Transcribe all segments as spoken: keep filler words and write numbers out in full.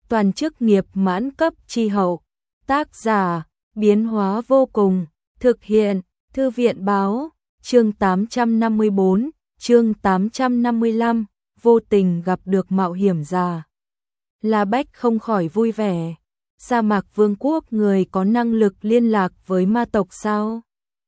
toàn chức nghiệp mãn cấp chi hậu. Tác giả, biến hóa vô cùng, thực hiện, Thư viện báo, chương tám trăm năm mươi bốn, chương tám trăm năm mươi lăm, vô tình gặp được mạo hiểm giả. La Bách không khỏi vui vẻ. Sa mạc vương quốc người có năng lực liên lạc với ma tộc sao?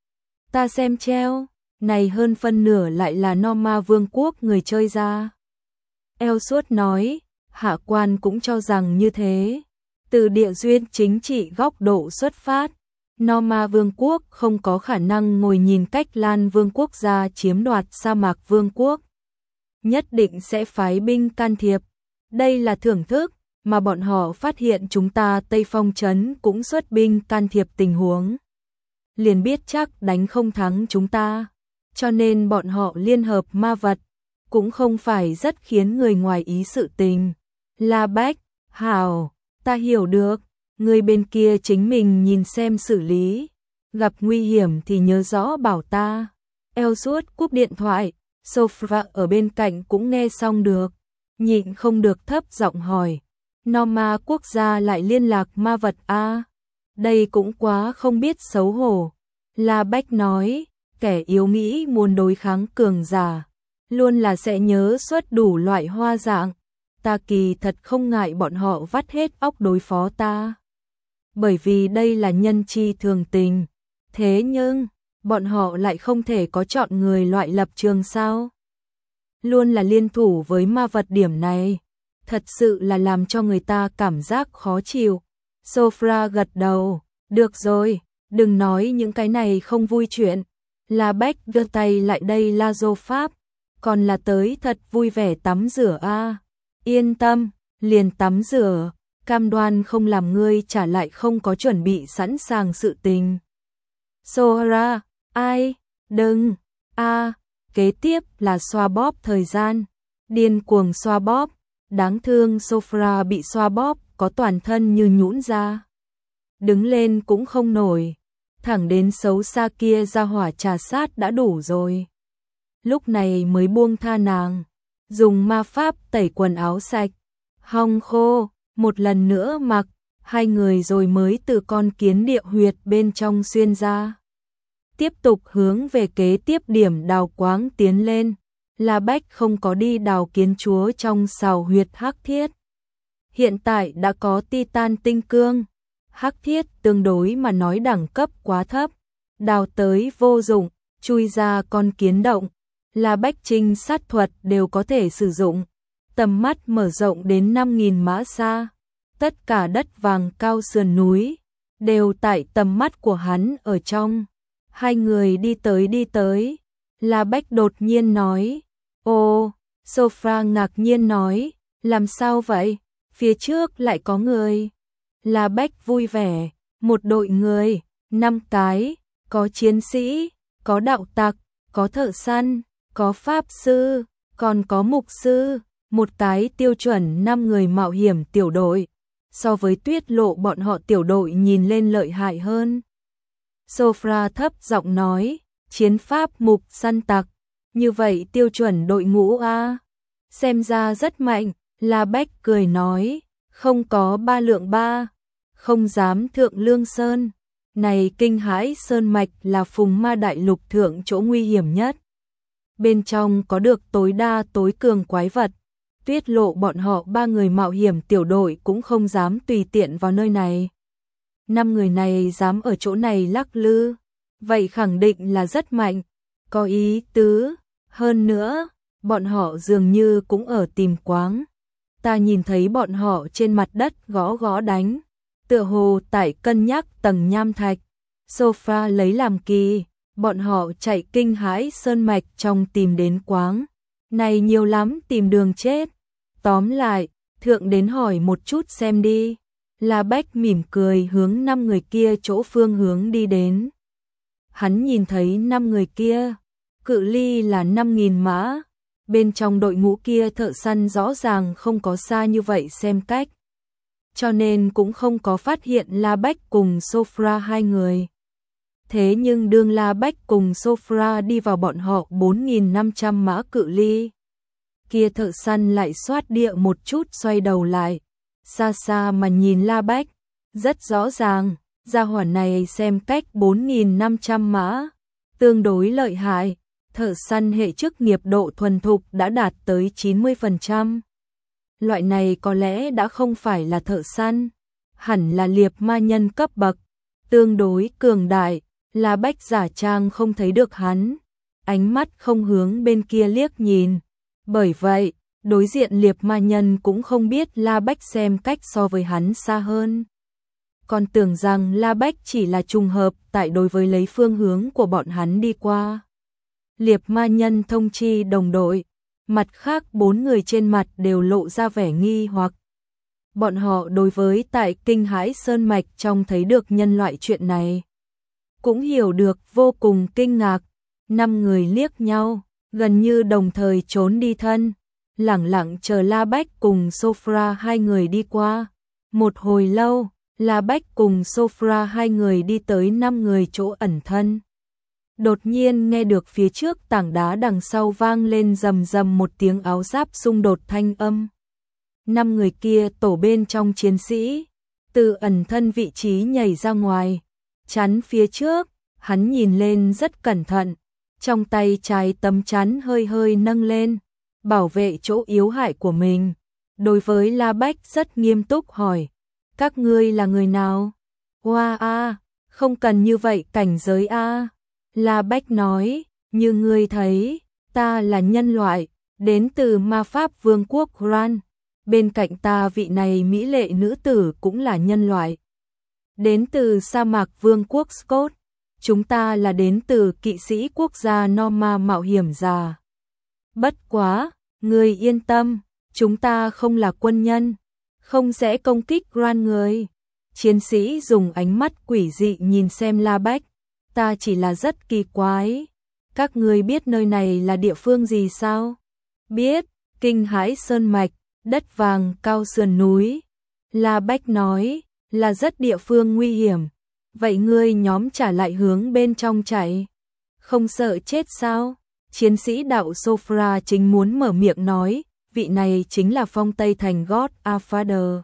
Ta xem treo, này hơn phân nửa lại là Norma vương quốc người chơi ra. Elsuốt nói, hạ quan cũng cho rằng như thế. Từ địa duyên chính trị góc độ xuất phát, Norma vương quốc không có khả năng ngồi nhìn cách Lan vương quốc gia chiếm đoạt sa mạc vương quốc. Nhất định sẽ phái binh can thiệp. Đây là thưởng thức mà bọn họ phát hiện chúng ta Tây Phong trấn cũng xuất binh can thiệp tình huống. Liền biết chắc đánh không thắng chúng ta, cho nên bọn họ liên hợp ma vật, cũng không phải rất khiến người ngoài ý sự tình. La Bách, hảo, ta hiểu được, người bên kia chính mình nhìn xem xử lý, gặp nguy hiểm thì nhớ rõ bảo ta. Elsuốt cúp điện thoại, Sophia ở bên cạnh cũng nghe xong được, nhịn không được thấp giọng hỏi, Norma quốc gia lại liên lạc ma vật a? À? Đây cũng quá không biết xấu hổ. La Bách nói, kẻ yếu nghĩ muốn đối kháng cường giả, luôn là sẽ nhớ xuất đủ loại hoa dạng. Ta kỳ thật không ngại bọn họ vắt hết óc đối phó ta, bởi vì đây là nhân chi thường tình. Thế nhưng, bọn họ lại không thể có chọn người loại lập trường sao? Luôn là liên thủ với ma vật, điểm này thật sự là làm cho người ta cảm giác khó chịu. Sophia gật đầu, được rồi, đừng nói những cái này không vui chuyện. La Bách giơ tay lại đây la dô pháp, còn là tới thật vui vẻ tắm rửa a. À. Yên tâm, liền tắm rửa, cam đoan không làm ngươi trả lại không có chuẩn bị sẵn sàng sự tình. Sohra, ai, đừng, a, à. Kế tiếp là xoa bóp thời gian, điên cuồng xoa bóp, đáng thương Sophia bị xoa bóp có toàn thân như nhũn ra. Đứng lên cũng không nổi, thẳng đến xấu xa kia ra hỏa trà sát đã đủ rồi. Lúc này mới buông tha nàng, dùng ma pháp tẩy quần áo sạch, hong khô, một lần nữa mặc, hai người rồi mới từ con kiến địa huyệt bên trong xuyên ra. Tiếp tục hướng về kế tiếp điểm đào quáng tiến lên. La Bách không có đi đào kiến chúa trong sào huyệt hắc thiết. Hiện tại đã có titan tinh cương. Hắc thiết tương đối mà nói đẳng cấp quá thấp, đào tới vô dụng, chui ra con kiến động. La Bách trinh sát thuật đều có thể sử dụng. Tầm mắt mở rộng đến năm nghìn mã xa. Tất cả đất vàng cao sườn núi đều tại tầm mắt của hắn ở trong. Hai người đi tới đi tới, La Bách đột nhiên nói, ô, Sophia ngạc nhiên nói, làm sao vậy, phía trước lại có người. La Bách vui vẻ, một đội người, năm cái, có chiến sĩ, có đạo tặc, có thợ săn, có pháp sư, còn có mục sư, một cái tiêu chuẩn năm người mạo hiểm tiểu đội, so với Tuyết Lộ bọn họ tiểu đội nhìn lên lợi hại hơn. Sophia thấp giọng nói, chiến pháp mục săn tặc, như vậy tiêu chuẩn đội ngũ a, xem ra rất mạnh. La Bách cười nói, không có ba lượng ba, không dám thượng Lương Sơn. Này kinh hãi sơn mạch là phùng ma đại lục thượng chỗ nguy hiểm nhất. Bên trong có được tối đa tối cường quái vật. Tuyết Lộ bọn họ ba người mạo hiểm tiểu đội cũng không dám tùy tiện vào nơi này. Năm người này dám ở chỗ này lắc lư, vậy khẳng định là rất mạnh, có ý tứ. Hơn nữa, bọn họ dường như cũng ở tìm quáng. Ta nhìn thấy bọn họ trên mặt đất gõ gõ đánh, tựa hồ tại cân nhắc tầng nham thạch. Sophia lấy làm kỳ, bọn họ chạy kinh hãi sơn mạch trong tìm đến quáng. Này nhiều lắm, tìm đường chết. Tóm lại, thượng đến hỏi một chút xem đi. La Bách mỉm cười hướng năm người kia chỗ phương hướng đi đến. Hắn nhìn thấy năm người kia, cự ly là năm nghìn mã. Bên trong đội ngũ kia thợ săn rõ ràng không có xa như vậy xem cách. Cho nên cũng không có phát hiện La Bách cùng Sophia hai người. Thế nhưng đương La Bách cùng Sophia đi vào bọn họ bốn nghìn năm trăm mã cự ly, kia thợ săn lại xoát địa một chút xoay đầu lại, xa xa mà nhìn La Bách, rất rõ ràng, gia hỏa này xem cách bốn nghìn năm trăm mã, tương đối lợi hại, thợ săn hệ chức nghiệp độ thuần thục đã đạt tới chín mươi phần trăm. Loại này có lẽ đã không phải là thợ săn, hẳn là liệp ma nhân cấp bậc, tương đối cường đại. La Bách giả trang không thấy được hắn, ánh mắt không hướng bên kia liếc nhìn. Bởi vậy, đối diện liệp ma nhân cũng không biết La Bách xem cách so với hắn xa hơn. Còn tưởng rằng La Bách chỉ là trùng hợp tại đối với lấy phương hướng của bọn hắn đi qua. Liệp ma nhân thông chi đồng đội, mặt khác bốn người trên mặt đều lộ ra vẻ nghi hoặc. Bọn họ đối với tại Kinh Hãi Sơn Mạch trong thấy được nhân loại chuyện này, cũng hiểu được vô cùng kinh ngạc. Năm người liếc nhau, gần như đồng thời trốn đi thân, lẳng lặng chờ La Bách cùng Sofra hai người đi qua. Một hồi lâu, La Bách cùng Sofra hai người đi tới năm người chỗ ẩn thân. Đột nhiên nghe được phía trước tảng đá đằng sau vang lên rầm rầm một tiếng áo giáp xung đột thanh âm. Năm người kia tổ bên trong chiến sĩ, từ ẩn thân vị trí nhảy ra ngoài, chắn phía trước, hắn nhìn lên rất cẩn thận, trong tay trái tấm chắn hơi hơi nâng lên, bảo vệ chỗ yếu hại của mình. Đối với La Bách rất nghiêm túc hỏi, các ngươi là người nào? Hoa a, không cần như vậy cảnh giới a. La Bách nói, như ngươi thấy, ta là nhân loại, đến từ ma pháp vương quốc Gran. Bên cạnh ta vị này mỹ lệ nữ tử cũng là nhân loại, đến từ sa mạc vương quốc Scott. Chúng ta là đến từ kỵ sĩ quốc gia Norma mạo hiểm giả. Bất quá, ngươi yên tâm, chúng ta không là quân nhân, không sẽ công kích Gran người. Chiến sĩ dùng ánh mắt quỷ dị nhìn xem La Bách, ta chỉ là rất kỳ quái. Các ngươi biết nơi này là địa phương gì sao? Biết, Kinh Hãi Sơn Mạch, đất vàng cao sườn núi. La Bách nói, là rất địa phương nguy hiểm. Vậy ngươi nhóm trả lại hướng bên trong chạy, không sợ chết sao? Chiến sĩ đạo Sofra chính muốn mở miệng nói, vị này chính là phong Tây thành God Father.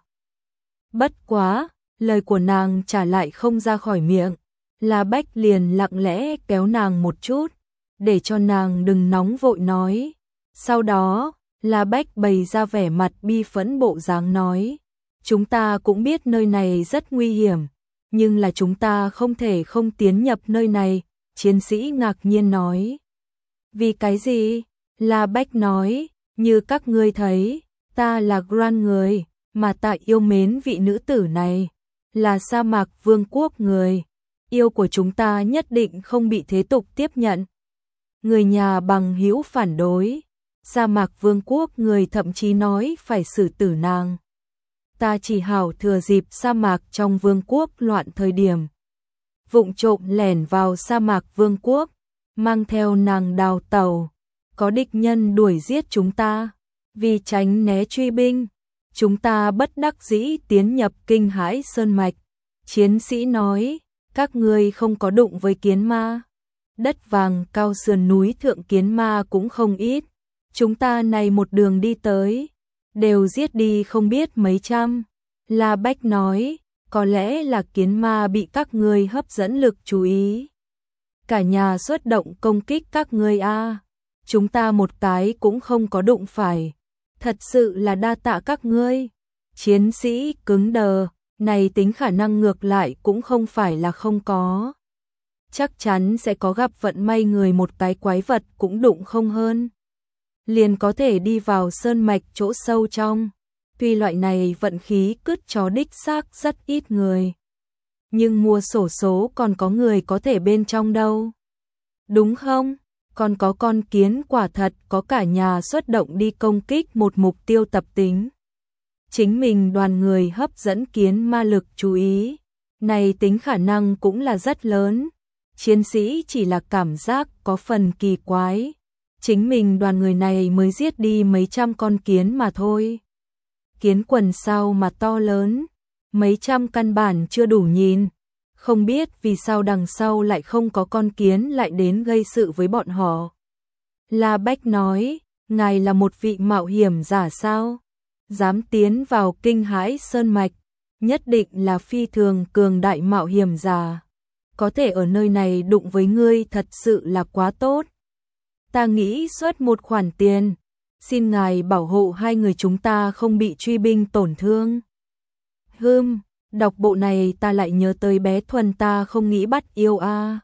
Bất quá, lời của nàng trả lại không ra khỏi miệng. La Bách liền lặng lẽ kéo nàng một chút, để cho nàng đừng nóng vội nói. Sau đó, La Bách bày ra vẻ mặt bi phẫn bộ dáng nói, chúng ta cũng biết nơi này rất nguy hiểm, nhưng là chúng ta không thể không tiến nhập nơi này. Chiến sĩ ngạc nhiên nói, vì cái gì? La Bách nói, như các ngươi thấy, ta là Gran người, mà ta yêu mến vị nữ tử này, là sa mạc vương quốc người. Yêu của chúng ta nhất định không bị thế tục tiếp nhận. Người nhà bằng hữu phản đối, sa mạc vương quốc người thậm chí nói phải xử tử nàng. Ta chỉ hảo thừa dịp sa mạc trong vương quốc loạn thời điểm, vụng trộm lẻn vào sa mạc vương quốc, mang theo nàng đào tàu. Có địch nhân đuổi giết chúng ta, vì tránh né truy binh, chúng ta bất đắc dĩ tiến nhập Kinh Hãi Sơn Mạch. Chiến sĩ nói, các ngươi không có đụng với kiến ma. Đất vàng cao sườn núi thượng kiến ma cũng không ít. Chúng ta này một đường đi tới, đều giết đi không biết mấy trăm. La Bách nói, có lẽ là kiến ma bị các ngươi hấp dẫn lực chú ý. Cả nhà xuất động công kích các ngươi a. Chúng ta một cái cũng không có đụng phải. Thật sự là đa tạ các ngươi. Chiến sĩ cứng đờ, này tính khả năng ngược lại cũng không phải là không có. Chắc chắn sẽ có gặp vận may người một cái quái vật cũng đụng không hơn, liền có thể đi vào sơn mạch chỗ sâu trong. Tuy loại này vận khí cứt chó đích xác rất ít người, nhưng mua xổ số còn có người có thể bên trong đâu. Đúng không? Còn có con kiến quả thật có cả nhà xuất động đi công kích một mục tiêu tập tính. Chính mình đoàn người hấp dẫn kiến ma lực chú ý, này tính khả năng cũng là rất lớn. Chiến sĩ chỉ là cảm giác có phần kỳ quái. Chính mình đoàn người này mới giết đi mấy trăm con kiến mà thôi. Kiến quần sao mà to lớn, mấy trăm căn bản chưa đủ nhìn. Không biết vì sao đằng sau lại không có con kiến lại đến gây sự với bọn họ. La Bách nói, ngài là một vị mạo hiểm giả sao? dám tiến vào kinh hãi sơn mạch, nhất định là phi thường cường đại mạo hiểm giả. Có thể ở nơi này đụng với ngươi thật sự là quá tốt. Ta nghĩ xuất một khoản tiền, xin ngài bảo hộ hai người chúng ta không bị truy binh tổn thương. Hừm, đọc bộ này ta lại nhớ tới bé Thuần ta không nghĩ bắt yêu a.